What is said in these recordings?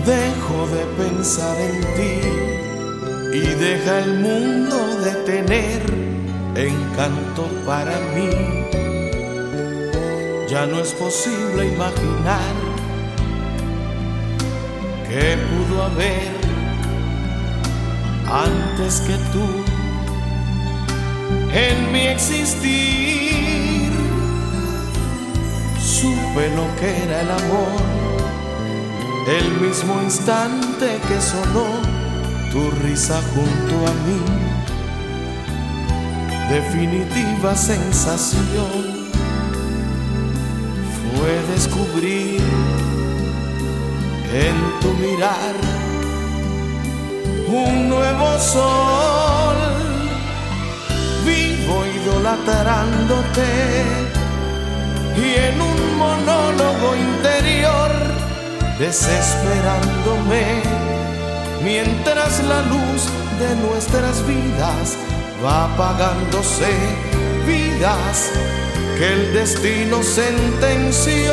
Dejo de pensar en ti y deja el mundo de tener encanto para mí. Ya no es posible imaginar qué pudo haber antes que tú en mi existir. Supe lo que era el amor el mismo instante que sonó tu risa junto a mí. Definitiva sensación fue descubrir en tu mirar un nuevo sol. Vivo idolatrándote y en un monólogo interior desesperándome, mientras la luz de nuestras vidas va apagándose, vidas que el destino sentenció.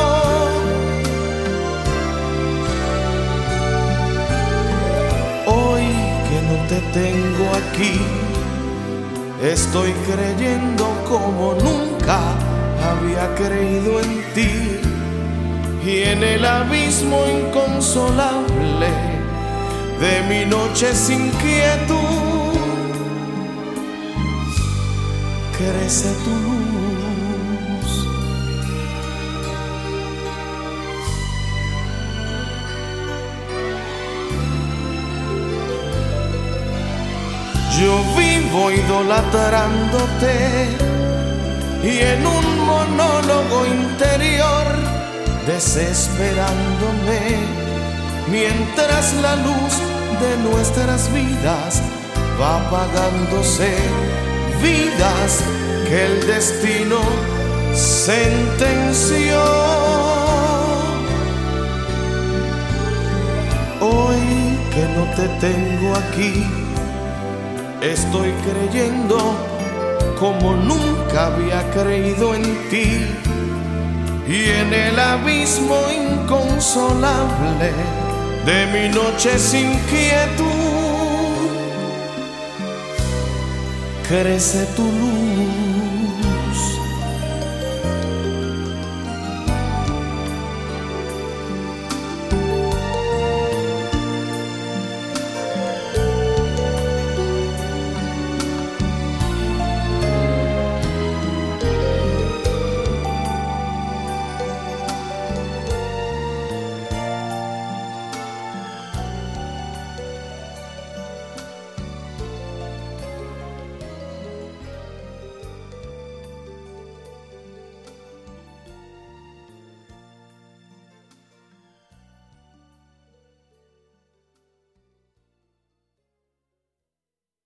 Hoy que no te tengo aquí, estoy creyendo como nunca había creído en ti. Y en el abismo inconsolable de mi noche sin quietud crece tu luz. Yo vivo idolatrándote y en un monólogo interior desesperándome, mientras la luz de nuestras vidas va apagándose, vidas que el destino sentenció. Hoy que no te tengo aquí, estoy creyendo como nunca había creído en ti. Y en el abismo inconsolable de mi noche sin quietud crece tu luz.